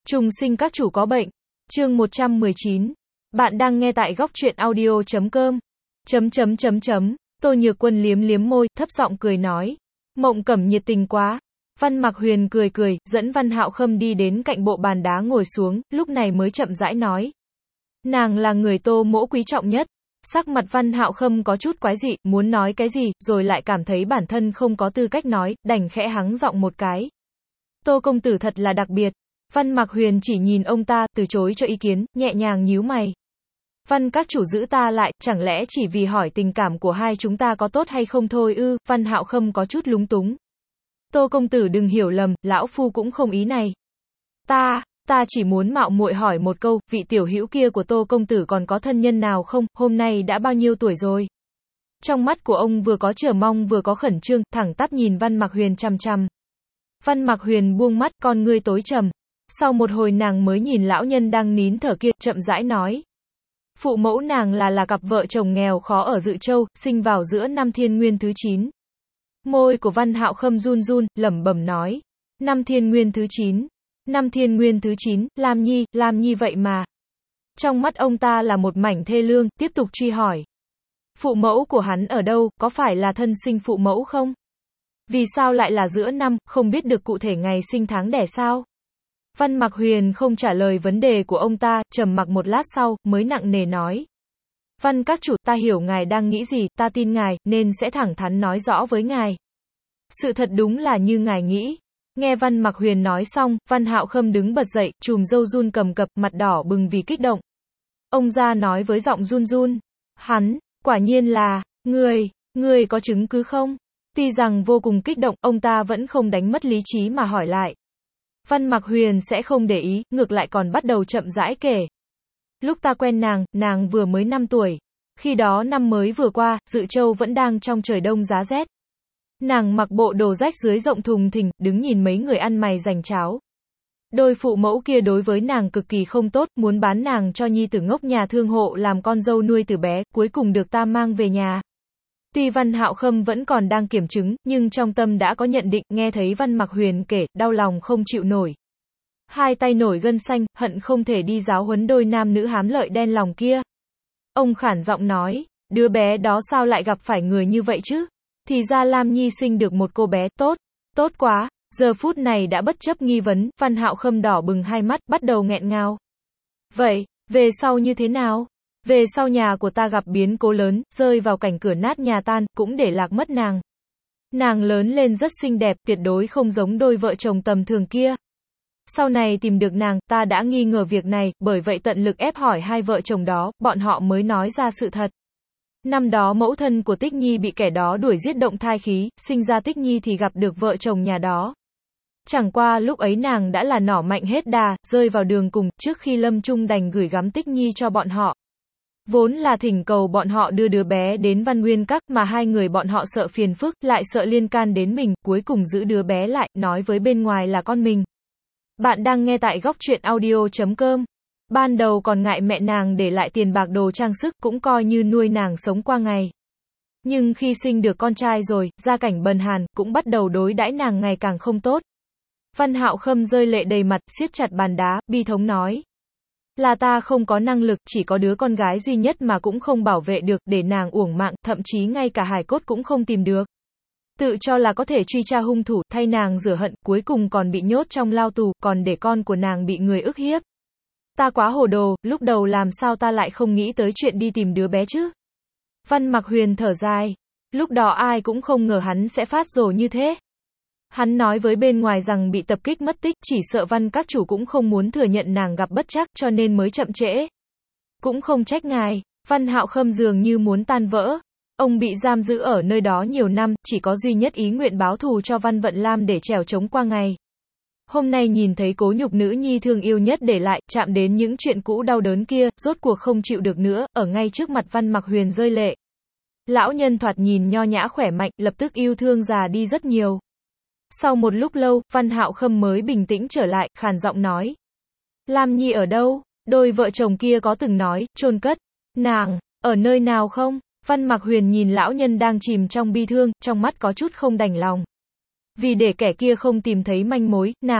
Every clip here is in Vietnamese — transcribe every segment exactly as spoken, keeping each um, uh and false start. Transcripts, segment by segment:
Trùng sinh các chủ có bệnh. Chương một trăm mười chín. Bạn đang nghe tại góc truyện audio chấm com. Chấm chấm chấm chấm. Tô Nhược Quân liếm liếm môi, thấp giọng cười nói. Mộng Cẩm nhiệt tình quá. Văn Mặc Huyền cười cười, dẫn Văn Hạo Khâm đi đến cạnh bộ bàn đá ngồi xuống, lúc này mới chậm rãi nói. Nàng là người Tô mỗ quý trọng nhất. Sắc mặt Văn Hạo Khâm có chút quái dị, muốn nói cái gì, rồi lại cảm thấy bản thân không có tư cách nói, đành khẽ hắng giọng một cái. Tô công tử thật là đặc biệt. Văn Mặc Huyền chỉ nhìn ông ta, từ chối cho ý kiến, nhẹ nhàng nhíu mày. Văn các chủ giữ ta lại, chẳng lẽ chỉ vì hỏi tình cảm của hai chúng ta có tốt hay không thôi ư? Văn Hạo Khâm có chút lúng túng. Tô công tử đừng hiểu lầm, lão phu cũng không ý này. Ta, ta chỉ muốn mạo muội hỏi một câu, vị tiểu hữu kia của Tô công tử còn có thân nhân nào không, hôm nay đã bao nhiêu tuổi rồi? Trong mắt của ông vừa có chờ mong vừa có khẩn trương, thẳng tắp nhìn Văn Mặc Huyền chằm chằm. Văn Mặc Huyền buông mắt, con ngươi tối trầm. Sau một hồi nàng mới nhìn lão nhân đang nín thở kia, chậm rãi nói. Phụ mẫu nàng là là cặp vợ chồng nghèo khó ở Dự Châu, sinh vào giữa năm Thiên Nguyên thứ chín. Môi của Văn Hạo Khâm run run, lẩm bẩm nói. Năm Thiên Nguyên thứ chín. Năm Thiên Nguyên thứ chín, Lam Nhi, Lam Nhi vậy mà. Trong mắt ông ta là một mảnh thê lương, tiếp tục truy hỏi. Phụ mẫu của hắn ở đâu, có phải là thân sinh phụ mẫu không? Vì sao lại là giữa năm, không biết được cụ thể ngày sinh tháng đẻ sao? Văn Mặc Huyền không trả lời vấn đề của ông ta, trầm mặc một lát sau, mới nặng nề nói. Văn các chủ, ta hiểu ngài đang nghĩ gì, ta tin ngài, nên sẽ thẳng thắn nói rõ với ngài. Sự thật đúng là như ngài nghĩ. Nghe Văn Mặc Huyền nói xong, Văn Hạo Khâm đứng bật dậy, chùm râu run cầm cập, mặt đỏ bừng vì kích động. Ông ra nói với giọng run run. Hắn, quả nhiên là, người, người có chứng cứ không? Tuy rằng vô cùng kích động, ông ta vẫn không đánh mất lý trí mà hỏi lại. Văn Mặc Huyền sẽ không để ý, ngược lại còn bắt đầu chậm rãi kể. Lúc ta quen nàng, nàng vừa mới năm tuổi. Khi đó năm mới vừa qua, Dự Châu vẫn đang trong trời đông giá rét. Nàng mặc bộ đồ rách dưới rộng thùng thình, đứng nhìn mấy người ăn mày giành cháo. Đôi phụ mẫu kia đối với nàng cực kỳ không tốt, muốn bán nàng cho nhi tử ngốc nhà thương hộ làm con dâu nuôi từ bé, cuối cùng được ta mang về nhà. Tuy Văn Hạo Khâm vẫn còn đang kiểm chứng, nhưng trong tâm đã có nhận định, nghe thấy Văn Mặc Huyền kể, đau lòng không chịu nổi. Hai tay nổi gân xanh, hận không thể đi giáo huấn đôi nam nữ hám lợi đen lòng kia. Ông khản giọng nói, đứa bé đó sao lại gặp phải người như vậy chứ? Thì ra Lam Nhi sinh được một cô bé tốt, tốt quá. Giờ phút này đã bất chấp nghi vấn, Văn Hạo Khâm đỏ bừng hai mắt, bắt đầu nghẹn ngào. Vậy, về sau như thế nào? Về sau nhà của ta gặp biến cố lớn, rơi vào cảnh cửa nát nhà tan, cũng để lạc mất nàng. Nàng lớn lên rất xinh đẹp, tuyệt đối không giống đôi vợ chồng tầm thường kia. Sau này tìm được nàng, ta đã nghi ngờ việc này, bởi vậy tận lực ép hỏi hai vợ chồng đó, bọn họ mới nói ra sự thật. Năm đó mẫu thân của Tích Nhi bị kẻ đó đuổi giết động thai khí, sinh ra Tích Nhi thì gặp được vợ chồng nhà đó. Chẳng qua lúc ấy nàng đã là nỏ mạnh hết đà, rơi vào đường cùng, trước khi lâm chung đành gửi gắm Tích Nhi cho bọn họ. Vốn là thỉnh cầu bọn họ đưa đứa bé đến Văn Nguyên Các, mà hai người bọn họ sợ phiền phức, lại sợ liên can đến mình, cuối cùng giữ đứa bé lại, nói với bên ngoài là con mình. Bạn đang nghe tại góc truyện audio chấm com. Ban đầu còn ngại mẹ nàng để lại tiền bạc đồ trang sức, cũng coi như nuôi nàng sống qua ngày. Nhưng khi sinh được con trai rồi, gia cảnh bần hàn, cũng bắt đầu đối đãi nàng ngày càng không tốt. Văn Hạo Khâm rơi lệ đầy mặt, siết chặt bàn đá, bi thống nói. Là ta không có năng lực, chỉ có đứa con gái duy nhất mà cũng không bảo vệ được, để nàng uổng mạng, thậm chí ngay cả hài cốt cũng không tìm được. Tự cho là có thể truy tra hung thủ, thay nàng rửa hận, cuối cùng còn bị nhốt trong lao tù, còn để con của nàng bị người ức hiếp. Ta quá hồ đồ, lúc đầu làm sao ta lại không nghĩ tới chuyện đi tìm đứa bé chứ? Văn Mặc Huyền thở dài. Lúc đó ai cũng không ngờ hắn sẽ phát rồ như thế. Hắn nói với bên ngoài rằng bị tập kích mất tích, chỉ sợ Văn các chủ cũng không muốn thừa nhận nàng gặp bất trắc, cho nên mới chậm trễ. Cũng không trách ngài. Văn Hạo Khâm dường như muốn tan vỡ. Ông bị giam giữ ở nơi đó nhiều năm, chỉ có duy nhất ý nguyện báo thù cho Văn Vận Lam để trèo trống qua ngày. Hôm nay nhìn thấy cố nhục nữ nhi thương yêu nhất để lại, chạm đến những chuyện cũ đau đớn kia, rốt cuộc không chịu được nữa, ở ngay trước mặt Văn Mặc Huyền rơi lệ. Lão nhân thoạt nhìn nho nhã khỏe mạnh, lập tức yêu thương già đi rất nhiều. Sau một lúc lâu, Văn Hạo Khâm mới bình tĩnh trở lại, khàn giọng nói. Lam Nhi ở đâu? Đôi vợ chồng kia có từng nói, chôn cất nàng, ở nơi nào không? Văn Mặc Huyền nhìn lão nhân đang chìm trong bi thương, trong mắt có chút không đành lòng. Vì để kẻ kia không tìm thấy manh mối, nàng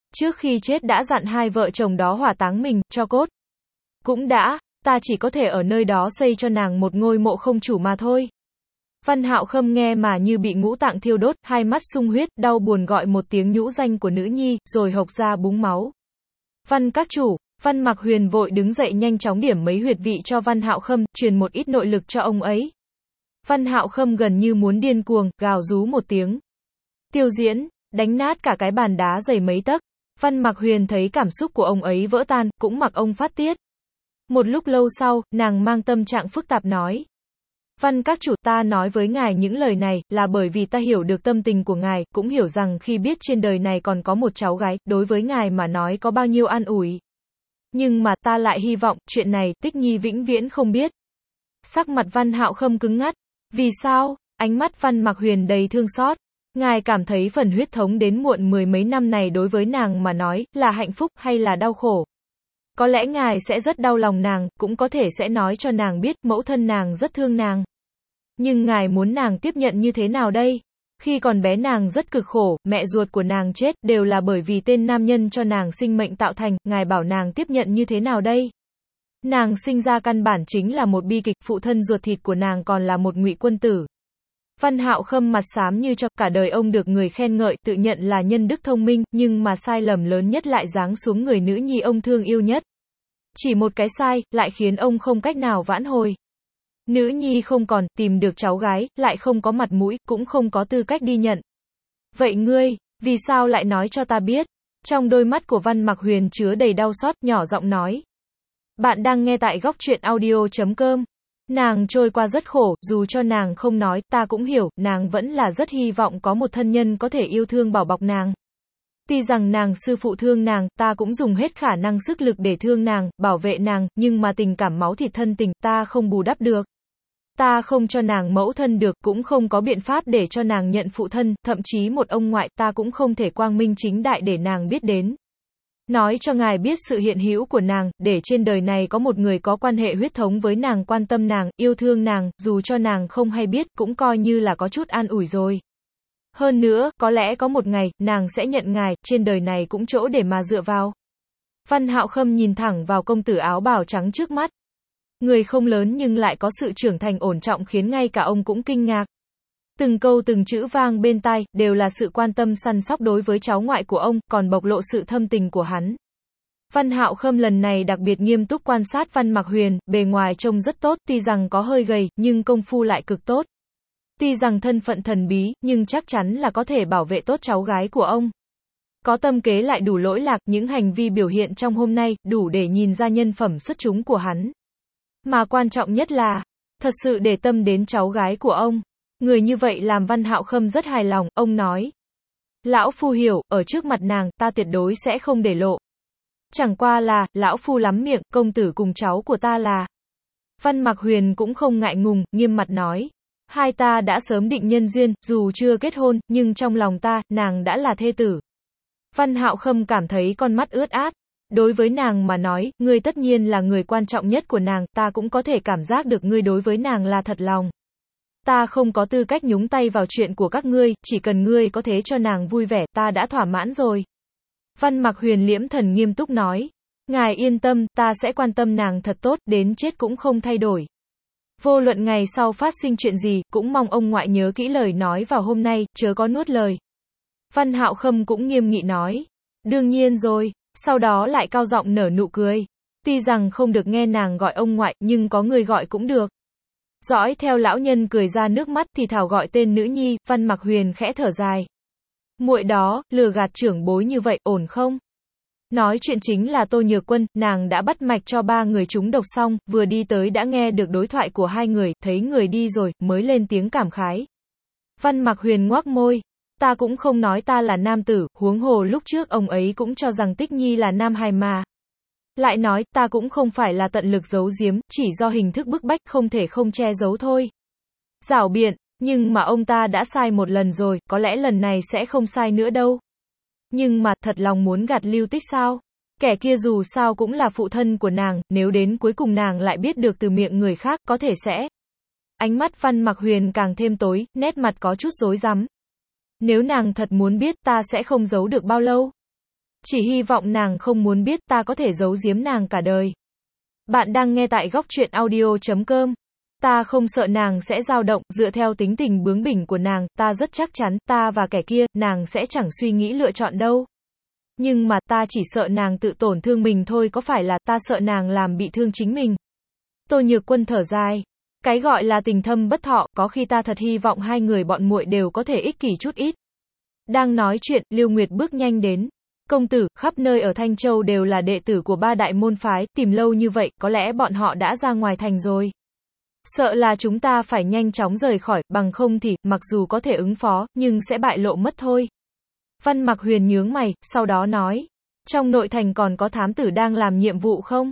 Trước khi chết đã dặn hai vợ chồng đó hỏa táng mình, cho cốt. Cũng đã, ta chỉ có thể ở nơi đó xây cho nàng một ngôi mộ không chủ mà thôi. Văn Hạo Khâm nghe mà như bị ngũ tạng thiêu đốt, hai mắt sung huyết, đau buồn gọi một tiếng nhũ danh của nữ nhi, rồi hộc ra búng máu. Văn các chủ, Văn Mặc Huyền vội đứng dậy nhanh chóng điểm mấy huyệt vị cho Văn Hạo Khâm, truyền một ít nội lực cho ông ấy. Văn Hạo Khâm gần như muốn điên cuồng, gào rú một tiếng. Tiêu Diễn, đánh nát cả cái bàn đá dày mấy tấc. Văn Mặc Huyền thấy cảm xúc của ông ấy vỡ tan, cũng mặc ông phát tiết. Một lúc lâu sau, nàng mang tâm trạng phức tạp nói. Văn các chủ, ta nói với ngài những lời này, là bởi vì ta hiểu được tâm tình của ngài, cũng hiểu rằng khi biết trên đời này còn có một cháu gái, đối với ngài mà nói có bao nhiêu an ủi. Nhưng mà, ta lại hy vọng, chuyện này, Tích Nhi vĩnh viễn không biết. Sắc mặt Văn Hạo Khâm cứng ngắt. Vì sao? Ánh mắt Văn Mặc Huyền đầy thương xót. Ngài cảm thấy phần huyết thống đến muộn mười mấy năm này đối với nàng mà nói, là hạnh phúc hay là đau khổ? Có lẽ ngài sẽ rất đau lòng nàng, cũng có thể sẽ nói cho nàng biết, mẫu thân nàng rất thương nàng. Nhưng ngài muốn nàng tiếp nhận như thế nào đây? Khi còn bé nàng rất cực khổ, mẹ ruột của nàng chết, đều là bởi vì tên nam nhân cho nàng sinh mệnh tạo thành, ngài bảo nàng tiếp nhận như thế nào đây? Nàng sinh ra căn bản chính là một bi kịch, phụ thân ruột thịt của nàng còn là một ngụy quân tử. Văn Hạo Khâm mặt xám như cho, cả đời ông được người khen ngợi, tự nhận là nhân đức thông minh, nhưng mà sai lầm lớn nhất lại giáng xuống người nữ nhi ông thương yêu nhất. Chỉ một cái sai, lại khiến ông không cách nào vãn hồi. Nữ nhi không còn, tìm được cháu gái, lại không có mặt mũi, cũng không có tư cách đi nhận. Vậy ngươi, vì sao lại nói cho ta biết? Trong đôi mắt của Văn Mặc Huyền chứa đầy đau xót, nhỏ giọng nói. Bạn đang nghe tại góc truyện audio chấm com. Nàng trôi qua rất khổ, dù cho nàng không nói, ta cũng hiểu, nàng vẫn là rất hy vọng có một thân nhân có thể yêu thương bảo bọc nàng. Tuy rằng nàng sư phụ thương nàng, ta cũng dùng hết khả năng sức lực để thương nàng, bảo vệ nàng, nhưng mà tình cảm máu thịt thân tình, ta không bù đắp được. Ta không cho nàng mẫu thân được, cũng không có biện pháp để cho nàng nhận phụ thân, thậm chí một ông ngoại, ta cũng không thể quang minh chính đại để nàng biết đến. Nói cho ngài biết sự hiện hữu của nàng, để trên đời này có một người có quan hệ huyết thống với nàng, quan tâm nàng, yêu thương nàng, dù cho nàng không hay biết, cũng coi như là có chút an ủi rồi. Hơn nữa, có lẽ có một ngày, nàng sẽ nhận ngài, trên đời này cũng chỗ để mà dựa vào. Văn Hạo Khâm nhìn thẳng vào công tử áo bào trắng trước mắt. Người không lớn nhưng lại có sự trưởng thành ổn trọng khiến ngay cả ông cũng kinh ngạc. Từng câu từng chữ vang bên tai, đều là sự quan tâm săn sóc đối với cháu ngoại của ông, còn bộc lộ sự thâm tình của hắn. Văn Hạo Khâm lần này đặc biệt nghiêm túc quan sát Văn Mặc Huyền, bề ngoài trông rất tốt, tuy rằng có hơi gầy, nhưng công phu lại cực tốt. Tuy rằng thân phận thần bí, nhưng chắc chắn là có thể bảo vệ tốt cháu gái của ông. Có tâm kế lại đủ lỗi lạc, những hành vi biểu hiện trong hôm nay, đủ để nhìn ra nhân phẩm xuất chúng của hắn. Mà quan trọng nhất là, thật sự để tâm đến cháu gái của ông. Người như vậy làm Văn Hạo Khâm rất hài lòng, ông nói. Lão Phu hiểu, ở trước mặt nàng, ta tuyệt đối sẽ không để lộ. Chẳng qua là, Lão Phu lắm miệng, công tử cùng cháu của ta là. Văn Mặc Huyền cũng không ngại ngùng, nghiêm mặt nói. Hai ta đã sớm định nhân duyên, dù chưa kết hôn, nhưng trong lòng ta, nàng đã là thê tử. Văn Hạo Khâm cảm thấy con mắt ướt át. Đối với nàng mà nói, ngươi tất nhiên là người quan trọng nhất của nàng, ta cũng có thể cảm giác được ngươi đối với nàng là thật lòng. Ta không có tư cách nhúng tay vào chuyện của các ngươi, chỉ cần ngươi có thể cho nàng vui vẻ, ta đã thỏa mãn rồi. Văn Mặc Huyền liễm thần nghiêm túc nói. Ngài yên tâm, ta sẽ quan tâm nàng thật tốt, đến chết cũng không thay đổi. Vô luận ngày sau phát sinh chuyện gì, cũng mong ông ngoại nhớ kỹ lời nói vào hôm nay, chớ có nuốt lời. Văn Hạo Khâm cũng nghiêm nghị nói. Đương nhiên rồi, sau đó lại cao giọng nở nụ cười. Tuy rằng không được nghe nàng gọi ông ngoại, nhưng có người gọi cũng được. Dõi theo lão nhân cười ra nước mắt thì thảo gọi tên nữ nhi, Văn Mặc Huyền khẽ thở dài. Muội đó, lừa gạt trưởng bối như vậy, ổn không? Nói chuyện chính là Tô Nhược Quân, nàng đã bắt mạch cho ba người chúng độc xong, vừa đi tới đã nghe được đối thoại của hai người, thấy người đi rồi, mới lên tiếng cảm khái. Văn Mặc Huyền ngoác môi. Ta cũng không nói ta là nam tử, huống hồ lúc trước ông ấy cũng cho rằng Tích Nhi là nam hài mà. Lại nói, ta cũng không phải là tận lực giấu giếm, chỉ do hình thức bức bách không thể không che giấu thôi. Giảo biện, nhưng mà ông ta đã sai một lần rồi, có lẽ lần này sẽ không sai nữa đâu. Nhưng mà, thật lòng muốn gạt Lưu Tích sao? Kẻ kia dù sao cũng là phụ thân của nàng, nếu đến cuối cùng nàng lại biết được từ miệng người khác, có thể sẽ. Ánh mắt Văn Mặc Huyền càng thêm tối, nét mặt có chút rối rắm. Nếu nàng thật muốn biết, ta sẽ không giấu được bao lâu. Chỉ hy vọng nàng không muốn biết, ta có thể giấu giếm nàng cả đời. Bạn đang nghe tại góc truyện audio chấm com. Ta không sợ nàng sẽ dao động, dựa theo tính tình bướng bỉnh của nàng, ta rất chắc chắn, ta và kẻ kia, nàng sẽ chẳng suy nghĩ lựa chọn đâu. Nhưng mà, ta chỉ sợ nàng tự tổn thương mình thôi, có phải là, ta sợ nàng làm bị thương chính mình. Tô Nhược Quân thở dài. Cái gọi là tình thâm bất thọ, có khi ta thật hy vọng hai người bọn muội đều có thể ích kỷ chút ít. Đang nói chuyện, Lưu Nguyệt bước nhanh đến. Công tử, khắp nơi ở Thanh Châu đều là đệ tử của ba đại môn phái, tìm lâu như vậy, có lẽ bọn họ đã ra ngoài thành rồi. Sợ là chúng ta phải nhanh chóng rời khỏi, bằng không thì, mặc dù có thể ứng phó, nhưng sẽ bại lộ mất thôi. Văn Mặc Huyền nhướng mày, sau đó nói. Trong nội thành còn có thám tử đang làm nhiệm vụ không?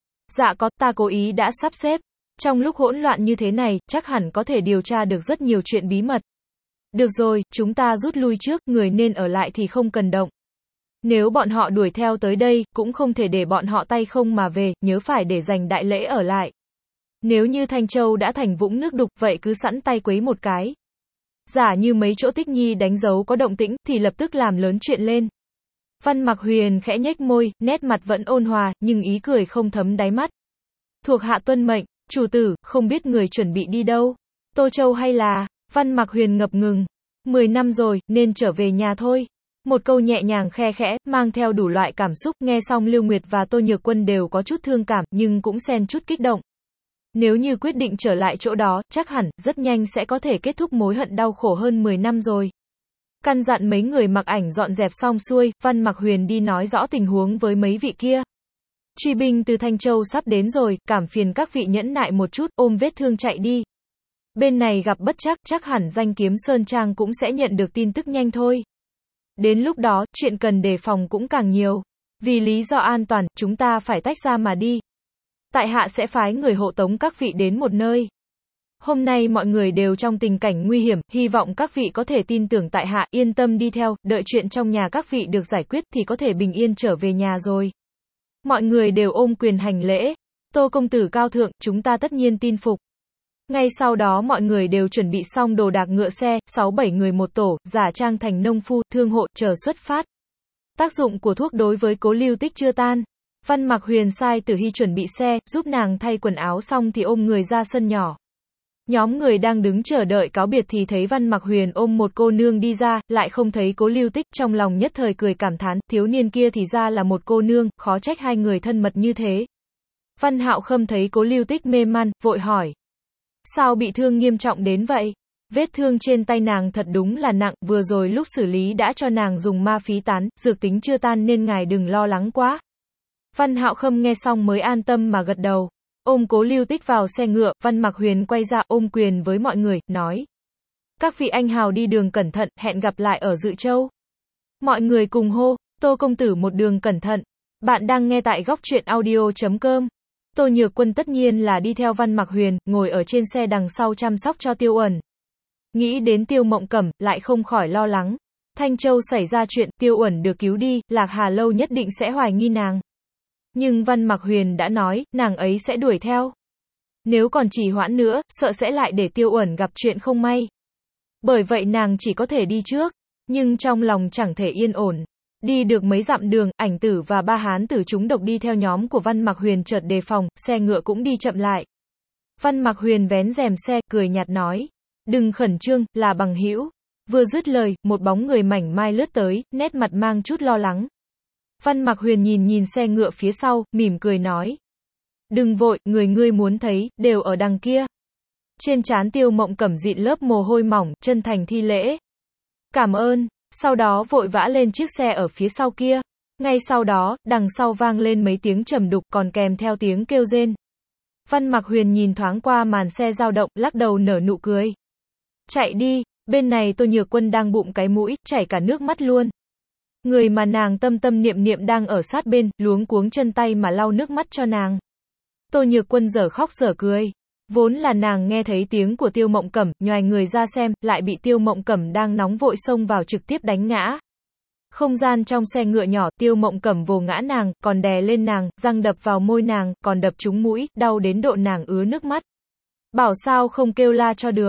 Dạ có, ta cố ý đã sắp xếp. Trong lúc hỗn loạn như thế này, chắc hẳn có thể điều tra được rất nhiều chuyện bí mật. Được rồi, chúng ta rút lui trước, người nên ở lại thì không cần động. Nếu bọn họ đuổi theo tới đây, cũng không thể để bọn họ tay không mà về, nhớ phải để dành đại lễ ở lại. Nếu như Thanh Châu đã thành vũng nước đục, vậy cứ sẵn tay quấy một cái. Giả như mấy chỗ Tích Nhi đánh dấu có động tĩnh, thì lập tức làm lớn chuyện lên. Văn Mặc Huyền khẽ nhếch môi, nét mặt vẫn ôn hòa, nhưng ý cười không thấm đáy mắt. Thuộc hạ tuân mệnh, chủ tử, không biết người chuẩn bị đi đâu? Tô Châu hay là... Văn Mặc Huyền ngập ngừng. Mười năm rồi, nên trở về nhà thôi. Một câu nhẹ nhàng khe khẽ, mang theo đủ loại cảm xúc, nghe xong Lưu Nguyệt và Tô Nhược Quân đều có chút thương cảm, nhưng cũng xen chút kích động. Nếu như quyết định trở lại chỗ đó, chắc hẳn, rất nhanh sẽ có thể kết thúc mối hận đau khổ hơn mười năm rồi. Căn dặn mấy người mặc ảnh dọn dẹp xong xuôi, Văn Mặc Huyền đi nói rõ tình huống với mấy vị kia. Truy binh từ Thanh Châu sắp đến rồi, cảm phiền các vị nhẫn nại một chút, ôm vết thương chạy đi. Bên này gặp bất trắc, chắc hẳn Danh Kiếm Sơn Trang cũng sẽ nhận được tin tức nhanh thôi. Đến lúc đó, chuyện cần đề phòng cũng càng nhiều. Vì lý do an toàn, chúng ta phải tách ra mà đi. Tại hạ sẽ phái người hộ tống các vị đến một nơi. Hôm nay mọi người đều trong tình cảnh nguy hiểm, hy vọng các vị có thể tin tưởng tại hạ, yên tâm đi theo, đợi chuyện trong nhà các vị được giải quyết thì có thể bình yên trở về nhà rồi. Mọi người đều ôm quyền hành lễ. Tô công tử cao thượng, chúng ta tất nhiên tin phục. Ngay sau đó mọi người đều chuẩn bị xong đồ đạc ngựa xe, sáu bảy người một tổ, giả trang thành nông phu, thương hộ, chờ xuất phát. Tác dụng của thuốc đối với Cố Lưu Tích chưa tan. Văn Mặc Huyền sai Tử Hy chuẩn bị xe, giúp nàng thay quần áo xong thì ôm người ra sân nhỏ. Nhóm người đang đứng chờ đợi cáo biệt thì thấy Văn Mặc Huyền ôm một cô nương đi ra, lại không thấy Cố Lưu Tích, trong lòng nhất thời cười cảm thán, thiếu niên kia thì ra là một cô nương, khó trách hai người thân mật như thế. Văn Hạo Khâm thấy Cố Lưu Tích mê man, vội hỏi. Sao bị thương nghiêm trọng đến vậy? Vết thương trên tay nàng thật đúng là nặng, vừa rồi lúc xử lý đã cho nàng dùng ma phí tán, dược tính chưa tan nên ngài đừng lo lắng quá. Văn Hạo Khâm nghe xong mới an tâm mà gật đầu. Ôm Cố Lưu Tích vào xe ngựa, Văn Mặc Huyền quay ra ôm quyền với mọi người, nói. Các vị anh hào đi đường cẩn thận, hẹn gặp lại ở Dự Châu. Mọi người cùng hô, Tô công tử một đường cẩn thận. Bạn đang nghe tại góc truyện audio chấm com. Tô Nhược Quân tất nhiên là đi theo Văn Mặc Huyền, ngồi ở trên xe đằng sau chăm sóc cho Tiêu Uẩn. Nghĩ đến Tiêu Mộng Cẩm, lại không khỏi lo lắng. Thanh Châu xảy ra chuyện, Tiêu Uẩn được cứu đi, Lạc Hà Lâu nhất định sẽ hoài nghi nàng. Nhưng Văn Mặc Huyền đã nói, nàng ấy sẽ đuổi theo. Nếu còn trì hoãn nữa, sợ sẽ lại để Tiêu Uẩn gặp chuyện không may. Bởi vậy nàng chỉ có thể đi trước, nhưng trong lòng chẳng thể yên ổn. Đi được mấy dặm đường, Ảnh Tử và ba hán tử chúng độc đi theo nhóm của Văn Mặc Huyền chợt đề phòng, xe ngựa cũng đi chậm lại. Văn Mặc Huyền vén rèm xe, cười nhạt nói. Đừng khẩn trương, là bằng hữu. Vừa dứt lời, một bóng người mảnh mai lướt tới, nét mặt mang chút lo lắng. Văn Mặc Huyền nhìn nhìn xe ngựa phía sau, mỉm cười nói. Đừng vội, người ngươi muốn thấy, đều ở đằng kia. Trên trán Tiêu Mộng Cẩm dịn lớp mồ hôi mỏng, chân thành thi lễ. Cảm ơn. Sau đó vội vã lên chiếc xe ở phía sau kia. Ngay sau đó, đằng sau vang lên mấy tiếng trầm đục còn kèm theo tiếng kêu rên. Văn Mặc Huyền nhìn thoáng qua màn xe dao động, lắc đầu nở nụ cười. Chạy đi, bên này Tô Nhược Quân đang bụng cái mũi, chảy cả nước mắt luôn. Người mà nàng tâm tâm niệm niệm đang ở sát bên, luống cuống chân tay mà lau nước mắt cho nàng. Tô Nhược Quân dở khóc dở cười. Vốn là nàng nghe thấy tiếng của Tiêu Mộng Cẩm, nhoài người ra xem, lại bị Tiêu Mộng Cẩm đang nóng vội xông vào trực tiếp đánh ngã. Không gian trong xe ngựa nhỏ, Tiêu Mộng Cẩm vồ ngã nàng, còn đè lên nàng, răng đập vào môi nàng, còn đập trúng mũi, đau đến độ nàng ứa nước mắt. Bảo sao không kêu la cho được.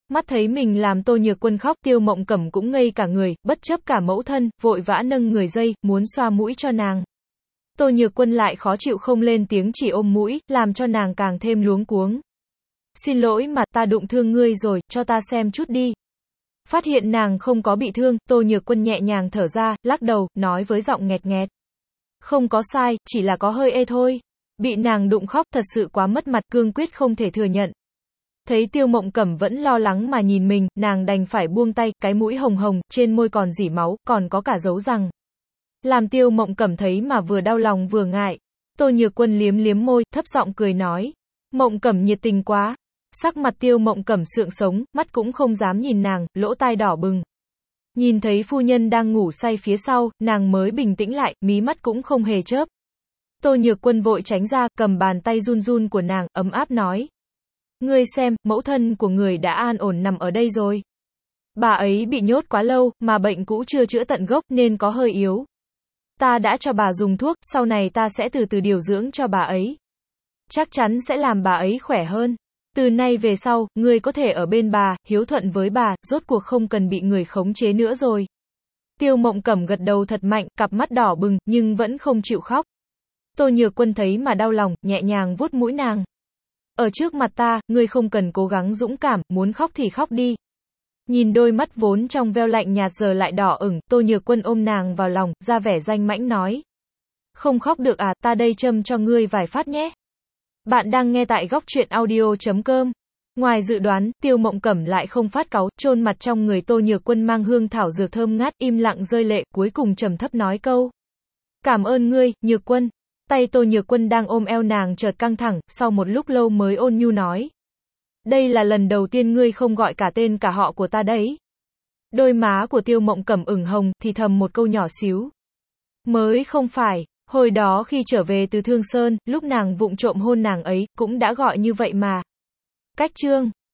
Mắt thấy mình làm Tô Nhược Quân khóc, Tiêu Mộng Cẩm cũng ngây cả người, bất chấp cả mẫu thân, vội vã nâng người dây, muốn xoa mũi cho nàng. Tô Nhược Quân lại khó chịu không lên tiếng, chỉ ôm mũi, làm cho nàng càng thêm luống cuống. Xin lỗi mà, ta đụng thương ngươi rồi, cho ta xem chút đi. Phát hiện nàng không có bị thương, Tô Nhược Quân nhẹ nhàng thở ra, lắc đầu, nói với giọng nghẹt nghẹt. Không có sai, chỉ là có hơi ê thôi. Bị nàng đụng khóc thật sự quá mất mặt, cương quyết không thể thừa nhận. Thấy Tiêu Mộng Cẩm vẫn lo lắng mà nhìn mình, nàng đành phải buông tay, cái mũi hồng hồng, trên môi còn rỉ máu, còn có cả dấu răng. Làm Tiêu Mộng Cẩm thấy mà vừa đau lòng vừa ngại. Tô Nhược Quân liếm liếm môi, thấp giọng cười nói. Mộng Cẩm nhiệt tình quá. Sắc mặt Tiêu Mộng Cẩm sượng sống, mắt cũng không dám nhìn nàng, lỗ tai đỏ bừng. Nhìn thấy phu nhân đang ngủ say phía sau, nàng mới bình tĩnh lại, mí mắt cũng không hề chớp. Tô Nhược Quân vội tránh ra, cầm bàn tay run run của nàng, ấm áp nói. Ngươi xem, mẫu thân của người đã an ổn nằm ở đây rồi. Bà ấy bị nhốt quá lâu, mà bệnh cũ chưa chữa tận gốc nên có hơi yếu. Ta đã cho bà dùng thuốc, sau này ta sẽ từ từ điều dưỡng cho bà ấy. Chắc chắn sẽ làm bà ấy khỏe hơn. Từ nay về sau, ngươi có thể ở bên bà, hiếu thuận với bà, rốt cuộc không cần bị người khống chế nữa rồi. Tiêu Mộng Cẩm gật đầu thật mạnh, cặp mắt đỏ bừng, nhưng vẫn không chịu khóc. Tô Nhược Quân thấy mà đau lòng, nhẹ nhàng vuốt mũi nàng. Ở trước mặt ta, ngươi không cần cố gắng dũng cảm, muốn khóc thì khóc đi. Nhìn đôi mắt vốn trong veo lạnh nhạt giờ lại đỏ ửng, Tô Nhược Quân ôm nàng vào lòng, ra vẻ danh mãnh nói. Không khóc được à, ta đây châm cho ngươi vài phát nhé. Bạn đang nghe tại góc truyện audio chấm com. Ngoài dự đoán, Tiêu Mộng Cẩm lại không phát cáu, chôn mặt trong người Tô Nhược Quân mang hương thảo dược thơm ngát, im lặng rơi lệ, cuối cùng trầm thấp nói câu. Cảm ơn ngươi, Nhược Quân. Tay Tô Nhược Quân đang ôm eo nàng chợt căng thẳng, sau một lúc lâu mới ôn nhu nói. Đây là lần đầu tiên ngươi không gọi cả tên cả họ của ta đấy. Đôi má của Tiêu Mộng Cẩm ửng hồng, thì thầm một câu nhỏ xíu. Mới không phải, hồi đó khi trở về từ Thương Sơn, lúc nàng vụng trộm hôn nàng ấy, cũng đã gọi như vậy mà. Cách chương.